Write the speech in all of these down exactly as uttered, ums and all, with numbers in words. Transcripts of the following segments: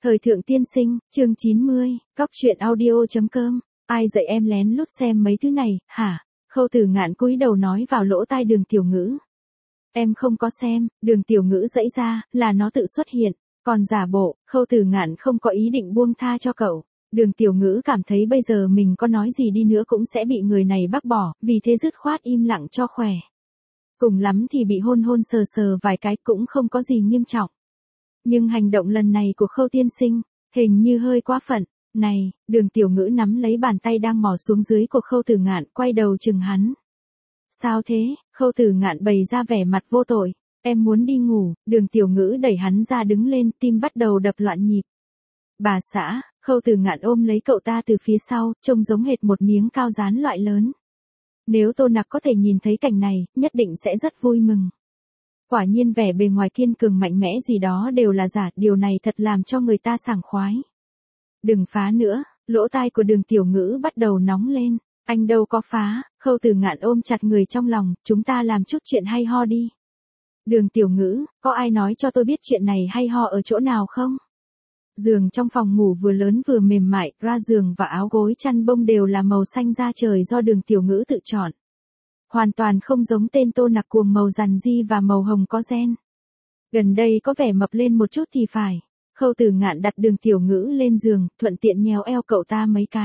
Thời thượng tiên sinh, chương chín mươi, cóc truyện audio.com, ai dạy em lén lút xem mấy thứ này, hả? Khâu Tử Ngạn cúi đầu nói vào lỗ tai Đường Tiểu Ngữ. Em không có xem, Đường Tiểu Ngữ giãy ra, là nó tự xuất hiện, còn giả bộ, Khâu Tử Ngạn không có ý định buông tha cho cậu. Đường Tiểu Ngữ cảm thấy bây giờ mình có nói gì đi nữa cũng sẽ bị người này bác bỏ, vì thế dứt khoát im lặng cho khỏe. Cùng lắm thì bị hôn hôn sờ sờ vài cái cũng không có gì nghiêm trọng. Nhưng hành động lần này của Khâu tiên sinh, hình như hơi quá phận. Này, Đường Tiểu Ngữ nắm lấy bàn tay đang mò xuống dưới của Khâu Tử Ngạn, quay đầu chừng hắn. Sao thế? Khâu Tử Ngạn bày ra vẻ mặt vô tội. Em muốn đi ngủ. Đường Tiểu Ngữ đẩy hắn ra đứng lên, tim bắt đầu đập loạn nhịp. Bà xã, Khâu Tử Ngạn ôm lấy cậu ta từ phía sau, trông giống hệt một miếng cao dán loại lớn. Nếu Tô Nặc có thể nhìn thấy cảnh này, nhất định sẽ rất vui mừng. Quả nhiên vẻ bề ngoài kiên cường mạnh mẽ gì đó đều là giả, điều này thật làm cho người ta sảng khoái. Đừng phá nữa, lỗ tai của Đường Tiểu Ngữ bắt đầu nóng lên. Anh đâu có phá, Khâu Tử Ngạn ôm chặt người trong lòng, chúng ta làm chút chuyện hay ho đi. Đường Tiểu Ngữ, có ai nói cho tôi biết chuyện này hay ho ở chỗ nào không? Giường trong phòng ngủ vừa lớn vừa mềm mại, ra giường và áo gối chăn bông đều là màu xanh da trời do Đường Tiểu Ngữ tự chọn. Hoàn toàn không giống tên Tô Nặc cuồng màu rằn ri và màu hồng có gen. Gần đây có vẻ mập lên một chút thì phải. Khâu Tử Ngạn đặt Đường Tiểu Ngữ lên giường, thuận tiện nhéo eo cậu ta mấy cái.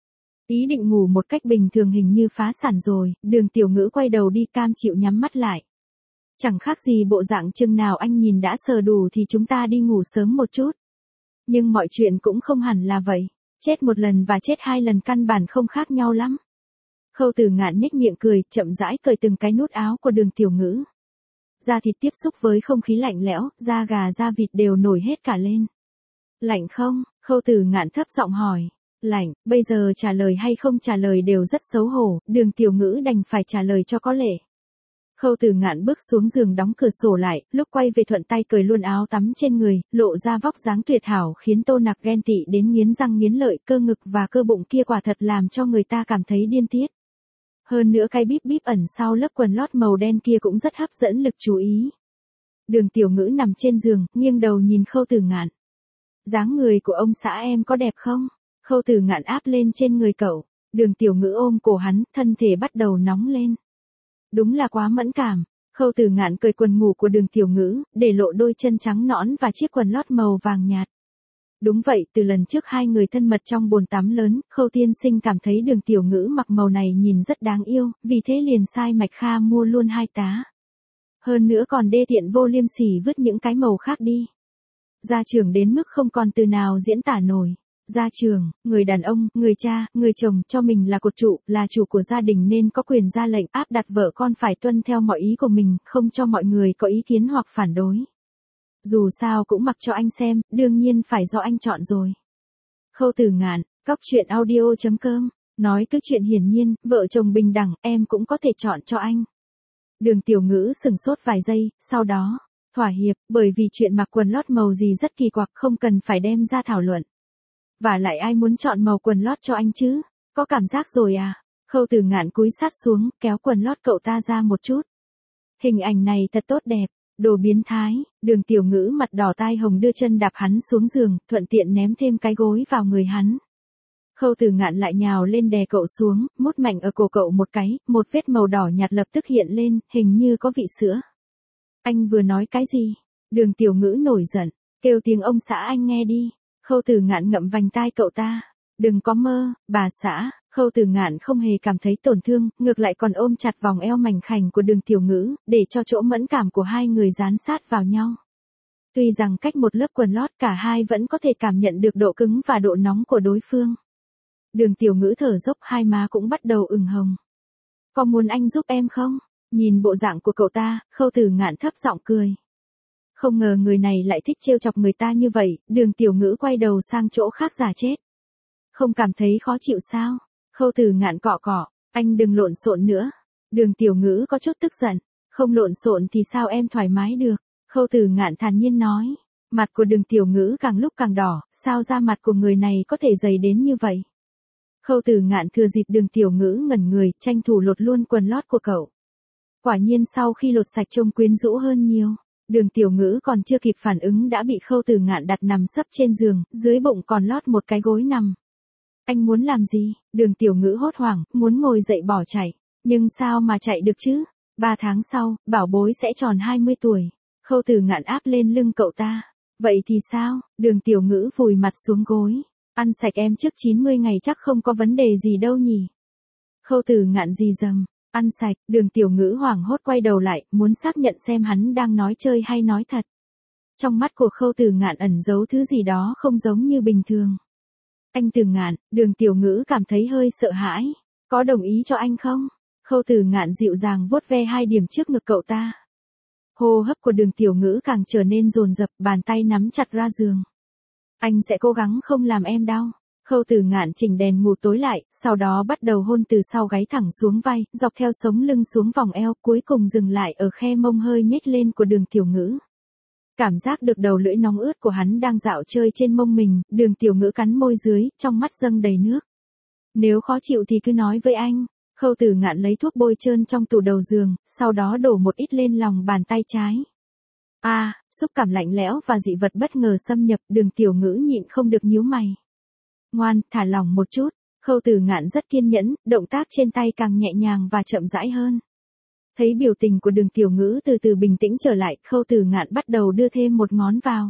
Ý định ngủ một cách bình thường hình như phá sản rồi, Đường Tiểu Ngữ quay đầu đi cam chịu nhắm mắt lại. Chẳng khác gì bộ dạng chừng nào anh nhìn đã sờ đủ thì chúng ta đi ngủ sớm một chút. Nhưng mọi chuyện cũng không hẳn là vậy. Chết một lần và chết hai lần căn bản không khác nhau lắm. Khâu Tử Ngạn nhếch miệng cười, chậm rãi cởi từng cái nút áo của Đường Tiểu Ngữ. Da thịt tiếp xúc với không khí lạnh lẽo, da gà da vịt đều nổi hết cả lên. Lạnh không? Khâu Tử Ngạn thấp giọng hỏi. Lạnh, bây giờ trả lời hay không trả lời đều rất xấu hổ, Đường Tiểu Ngữ đành phải trả lời cho có lệ. Khâu Tử Ngạn bước xuống giường đóng cửa sổ lại, lúc quay về thuận tay cởi luôn áo tắm trên người, lộ ra vóc dáng tuyệt hảo khiến Tô Nặc ghen tị đến nghiến răng nghiến lợi, cơ ngực và cơ bụng kia quả thật làm cho người ta cảm thấy điên tiết. Hơn nữa cái bíp bíp ẩn sau lớp quần lót màu đen kia cũng rất hấp dẫn lực chú ý. Đường Tiểu Ngữ nằm trên giường, nghiêng đầu nhìn Khâu Tử Ngạn. Dáng người của ông xã em có đẹp không? Khâu Tử Ngạn áp lên trên người cậu. Đường Tiểu Ngữ ôm cổ hắn, thân thể bắt đầu nóng lên. Đúng là quá mẫn cảm. Khâu Tử Ngạn cởi quần ngủ của Đường Tiểu Ngữ, để lộ đôi chân trắng nõn và chiếc quần lót màu vàng nhạt. Đúng vậy, từ lần trước hai người thân mật trong bồn tắm lớn, Khâu tiên sinh cảm thấy Đường Tiểu Ngữ mặc màu này nhìn rất đáng yêu, vì thế liền sai Mạch Kha mua luôn hai tá. Hơn nữa còn đê tiện vô liêm sỉ vứt những cái màu khác đi. Gia trưởng đến mức không còn từ nào diễn tả nổi. Gia trưởng, người đàn ông, người cha, người chồng cho mình là cột trụ, là chủ của gia đình nên có quyền ra lệnh áp đặt vợ con phải tuân theo mọi ý của mình, không cho mọi người có ý kiến hoặc phản đối. Dù sao cũng mặc cho anh xem, đương nhiên phải do anh chọn rồi. Khâu Tử Ngạn, cóc truyện audio.com, nói cứ chuyện hiển nhiên, vợ chồng bình đẳng, em cũng có thể chọn cho anh. Đường Tiểu Ngữ sừng sốt vài giây, sau đó, thỏa hiệp, bởi vì chuyện mặc quần lót màu gì rất kỳ quặc không cần phải đem ra thảo luận. Và lại ai muốn chọn màu quần lót cho anh chứ? Có cảm giác rồi à? Khâu Tử Ngạn cúi sát xuống, kéo quần lót cậu ta ra một chút. Hình ảnh này thật tốt đẹp. Đồ biến thái. Đường Tiểu Ngữ mặt đỏ tai hồng đưa chân đạp hắn xuống giường, thuận tiện ném thêm cái gối vào người hắn. Khâu Tử Ngạn lại nhào lên đè cậu xuống, mút mạnh ở cổ cậu một cái, một vết màu đỏ nhạt lập tức hiện lên, hình như có vị sữa. Anh vừa nói cái gì? Đường Tiểu Ngữ nổi giận, kêu tiếng ông xã anh nghe đi. Khâu Tử Ngạn ngậm vành tai cậu ta. Đừng có mơ, bà xã. Khâu Tử Ngạn không hề cảm thấy tổn thương, ngược lại còn ôm chặt vòng eo mảnh khảnh của Đường Tiểu Ngữ, để cho chỗ mẫn cảm của hai người dán sát vào nhau. Tuy rằng cách một lớp quần lót cả hai vẫn có thể cảm nhận được độ cứng và độ nóng của đối phương. Đường Tiểu Ngữ thở dốc, hai má cũng bắt đầu ửng hồng. Có muốn anh giúp em không? Nhìn bộ dạng của cậu ta, Khâu Tử Ngạn thấp giọng cười. Không ngờ người này lại thích trêu chọc người ta như vậy, Đường Tiểu Ngữ quay đầu sang chỗ khác giả chết. Không cảm thấy khó chịu sao? Khâu Tử Ngạn cọ cọ, anh đừng lộn xộn nữa. Đường Tiểu Ngữ có chút tức giận, không lộn xộn thì sao em thoải mái được? Khâu Tử Ngạn thản nhiên nói. Mặt của Đường Tiểu Ngữ càng lúc càng đỏ, sao da mặt của người này có thể dày đến như vậy? Khâu Tử Ngạn thừa dịp Đường Tiểu Ngữ ngẩn người, tranh thủ lột luôn quần lót của cậu. Quả nhiên sau khi lột sạch trông quyến rũ hơn nhiều. Đường Tiểu Ngữ còn chưa kịp phản ứng đã bị Khâu Tử Ngạn đặt nằm sấp trên giường, dưới bụng còn lót một cái gối nằm. Anh muốn làm gì? Đường Tiểu Ngữ hốt hoảng, muốn ngồi dậy bỏ chạy. Nhưng sao mà chạy được chứ? Ba tháng sau, bảo bối sẽ tròn hai mươi tuổi. Khâu Tử Ngạn áp lên lưng cậu ta. Vậy thì sao? Đường Tiểu Ngữ vùi mặt xuống gối. Ăn sạch em trước chín mươi ngày chắc không có vấn đề gì đâu nhỉ? Khâu Tử Ngạn rì rầm. Ăn sạch, Đường Tiểu Ngữ hoảng hốt quay đầu lại, muốn xác nhận xem hắn đang nói chơi hay nói thật. Trong mắt của Khâu Tử Ngạn ẩn giấu thứ gì đó không giống như bình thường. Anh Tử Ngạn, Đường Tiểu Ngữ cảm thấy hơi sợ hãi. Có đồng ý cho anh không? Khâu Tử Ngạn dịu dàng vuốt ve hai điểm trước ngực cậu ta. Hô hấp của Đường Tiểu Ngữ càng trở nên dồn dập, bàn tay nắm chặt ra giường. Anh sẽ cố gắng không làm em đau. Khâu Tử Ngạn chỉnh đèn ngủ tối lại, sau đó bắt đầu hôn từ sau gáy thẳng xuống vai, dọc theo sống lưng xuống vòng eo, cuối cùng dừng lại ở khe mông hơi nhếch lên của Đường Tiểu Ngữ. Cảm giác được đầu lưỡi nóng ướt của hắn đang dạo chơi trên mông mình, Đường Tiểu Ngữ cắn môi dưới, trong mắt dâng đầy nước. Nếu khó chịu thì cứ nói với anh. Khâu Tử Ngạn lấy thuốc bôi trơn trong tủ đầu giường, sau đó đổ một ít lên lòng bàn tay trái. A, à, xúc cảm lạnh lẽo và dị vật bất ngờ xâm nhập, Đường Tiểu Ngữ nhịn không được nhíu mày. Ngoan, thả lỏng một chút. Khâu Tử Ngạn rất kiên nhẫn, động tác trên tay càng nhẹ nhàng và chậm rãi hơn. Thấy biểu tình của Đường Tiểu Ngữ từ từ bình tĩnh trở lại, Khâu Tử Ngạn bắt đầu đưa thêm một ngón vào.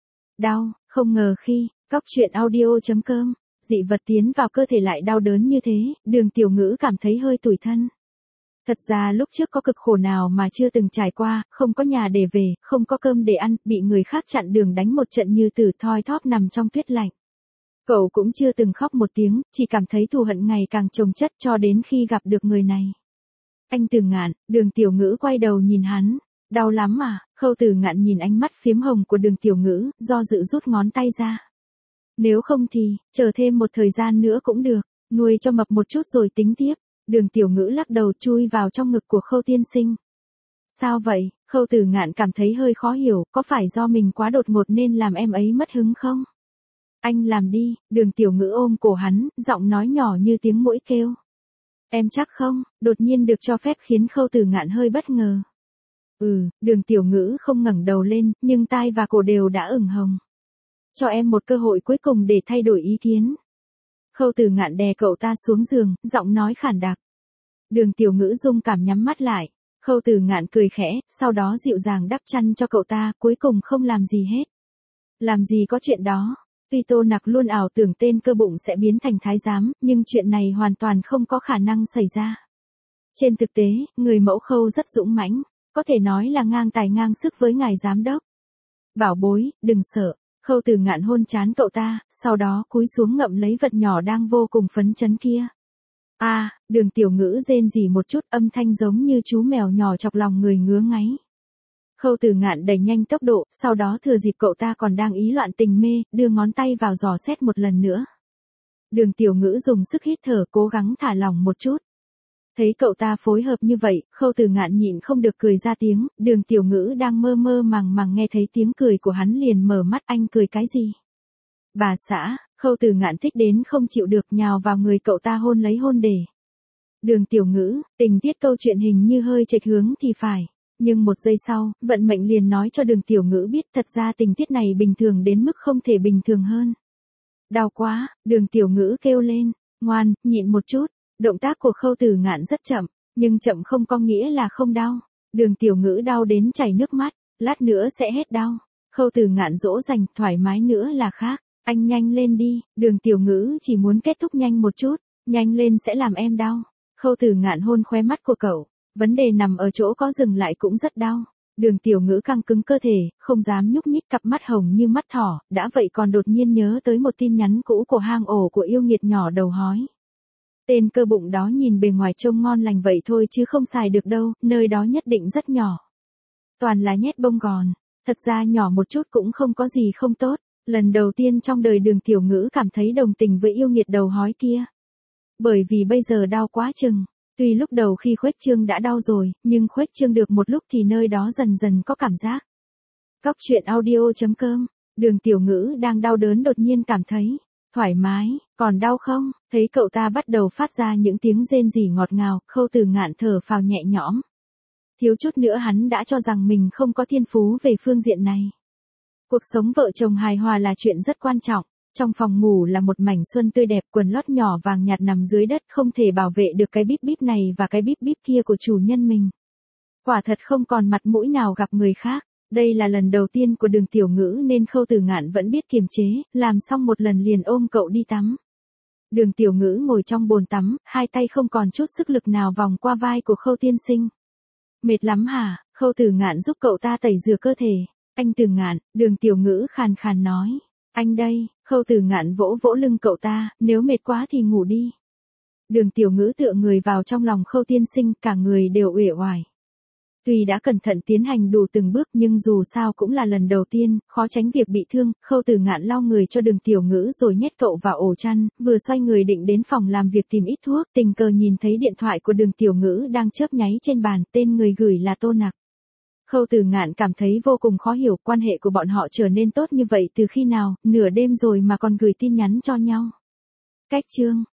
Đau, không ngờ khi, cóc truyện audio chấm com, dị vật tiến vào cơ thể lại đau đớn như thế, Đường Tiểu Ngữ cảm thấy hơi tủi thân. Thật ra lúc trước có cực khổ nào mà chưa từng trải qua, không có nhà để về, không có cơm để ăn, bị người khác chặn đường đánh một trận như tử thoi thóp nằm trong tuyết lạnh. Cậu cũng chưa từng khóc một tiếng, chỉ cảm thấy thù hận ngày càng chồng chất cho đến khi gặp được người này. Anh Tử Ngạn, Đường Tiểu Ngữ quay đầu nhìn hắn. Đau lắm à? Khâu Tử Ngạn nhìn ánh mắt phiếm hồng của Đường Tiểu Ngữ, do dự rút ngón tay ra. Nếu không thì, chờ thêm một thời gian nữa cũng được, nuôi cho mập một chút rồi tính tiếp. Đường Tiểu Ngữ lắc đầu chui vào trong ngực của Khâu tiên sinh. Sao vậy? Khâu Tử Ngạn cảm thấy hơi khó hiểu, có phải do mình quá đột ngột nên làm em ấy mất hứng không? Anh làm đi. Đường Tiểu Ngữ ôm cổ hắn, giọng nói nhỏ như tiếng muỗi kêu. Em chắc không? Đột nhiên được cho phép khiến Khâu Tử Ngạn hơi bất ngờ. Ừ, Đường Tiểu Ngữ không ngẩng đầu lên, nhưng tai và cổ đều đã ửng hồng. Cho em một cơ hội cuối cùng để thay đổi ý kiến. Khâu Tử Ngạn đè cậu ta xuống giường, giọng nói khản đặc. Đường Tiểu Ngữ rung cảm nhắm mắt lại. Khâu Tử Ngạn cười khẽ, sau đó dịu dàng đắp chăn cho cậu ta, cuối cùng không làm gì hết. Làm gì có chuyện đó. Tuy Tô Nặc luôn ảo tưởng tên cơ bụng sẽ biến thành thái giám, nhưng chuyện này hoàn toàn không có khả năng xảy ra. Trên thực tế, người mẫu Khâu rất dũng mãnh, có thể nói là ngang tài ngang sức với ngài giám đốc. Bảo bối, đừng sợ. Khâu Tử Ngạn hôn trán cậu ta, sau đó cúi xuống ngậm lấy vật nhỏ đang vô cùng phấn chấn kia. A, à, Đường Tiểu Ngữ rên rỉ một chút, âm thanh giống như chú mèo nhỏ chọc lòng người ngứa ngáy. Khâu Tử Ngạn đẩy nhanh tốc độ, sau đó thừa dịp cậu ta còn đang ý loạn tình mê, đưa ngón tay vào dò xét một lần nữa. Đường Tiểu Ngữ dùng sức hít thở, cố gắng thả lỏng một chút. Thấy cậu ta phối hợp như vậy, Khâu Tử Ngạn nhịn không được cười ra tiếng. Đường Tiểu Ngữ đang mơ mơ màng màng nghe thấy tiếng cười của hắn liền mở mắt. Anh cười cái gì? Bà xã. Khâu Tử Ngạn thích đến không chịu được, nhào vào người cậu ta hôn lấy hôn để. Đường Tiểu Ngữ, tình tiết câu chuyện hình như hơi chệch hướng thì phải. Nhưng một giây sau, vận mệnh liền nói cho Đường Tiểu Ngữ biết thật ra tình tiết này bình thường đến mức không thể bình thường hơn. Đau quá. Đường Tiểu Ngữ kêu lên. Ngoan, nhịn một chút. Động tác của Khâu Tử Ngạn rất chậm, nhưng chậm không có nghĩa là không đau. Đường Tiểu Ngữ đau đến chảy nước mắt, lát nữa sẽ hết đau. Khâu Tử Ngạn dỗ dành, thoải mái nữa là khác. Anh nhanh lên đi. Đường Tiểu Ngữ chỉ muốn kết thúc nhanh một chút, nhanh lên sẽ làm em đau. Khâu Tử Ngạn hôn khóe mắt của cậu, vấn đề nằm ở chỗ có dừng lại cũng rất đau. Đường Tiểu Ngữ căng cứng cơ thể, không dám nhúc nhích, cặp mắt hồng như mắt thỏ, đã vậy còn đột nhiên nhớ tới một tin nhắn cũ của hang ổ của yêu nghiệt nhỏ đầu hói. Tên cơ bụng đó nhìn bề ngoài trông ngon lành vậy thôi chứ không xài được đâu, nơi đó nhất định rất nhỏ. Toàn là nhét bông gòn, thật ra nhỏ một chút cũng không có gì không tốt. Lần đầu tiên trong đời Đường Tiểu Ngữ cảm thấy đồng tình với yêu nghiệt đầu hói kia. Bởi vì bây giờ đau quá chừng. Tuy lúc đầu khi khuếch trương đã đau rồi, nhưng khuếch trương được một lúc thì nơi đó dần dần có cảm giác. Cóc truyện audio chấm com. Đường Tiểu Ngữ đang đau đớn đột nhiên cảm thấy thoải mái. Còn đau không? Thấy cậu ta bắt đầu phát ra những tiếng rên rỉ ngọt ngào, Khâu Tử Ngạn thở phào nhẹ nhõm. Thiếu chút nữa hắn đã cho rằng mình không có thiên phú về phương diện này. Cuộc sống vợ chồng hài hòa là chuyện rất quan trọng. Trong phòng ngủ là một mảnh xuân tươi đẹp, quần lót nhỏ vàng nhạt nằm dưới đất, không thể bảo vệ được cái bíp bíp này và cái bíp bíp kia của chủ nhân mình. Quả thật không còn mặt mũi nào gặp người khác. Đây là lần đầu tiên của Đường Tiểu Ngữ nên Khâu Tử Ngạn vẫn biết kiềm chế, làm xong một lần liền ôm cậu đi tắm. Đường Tiểu Ngữ ngồi trong bồn tắm, hai tay không còn chút sức lực nào vòng qua vai của Khâu tiên sinh. Mệt lắm hả? Khâu Tử Ngạn giúp cậu ta tẩy rửa cơ thể. Anh Tử Ngạn, Đường Tiểu Ngữ khàn khàn nói. Anh đây. Khâu Tử Ngạn vỗ vỗ lưng cậu ta, nếu mệt quá thì ngủ đi. Đường Tiểu Ngữ tựa người vào trong lòng Khâu tiên sinh, cả người đều uể oải. Tuy đã cẩn thận tiến hành đủ từng bước nhưng dù sao cũng là lần đầu tiên, khó tránh việc bị thương. Khâu Tử Ngạn lau người cho Đường Tiểu Ngữ rồi nhét cậu vào ổ chăn, vừa xoay người định đến phòng làm việc tìm ít thuốc, tình cờ nhìn thấy điện thoại của Đường Tiểu Ngữ đang chớp nháy trên bàn, tên người gửi là Tô Nặc. Khâu Tử Ngạn cảm thấy vô cùng khó hiểu, quan hệ của bọn họ trở nên tốt như vậy từ khi nào, nửa đêm rồi mà còn gửi tin nhắn cho nhau. Cách chương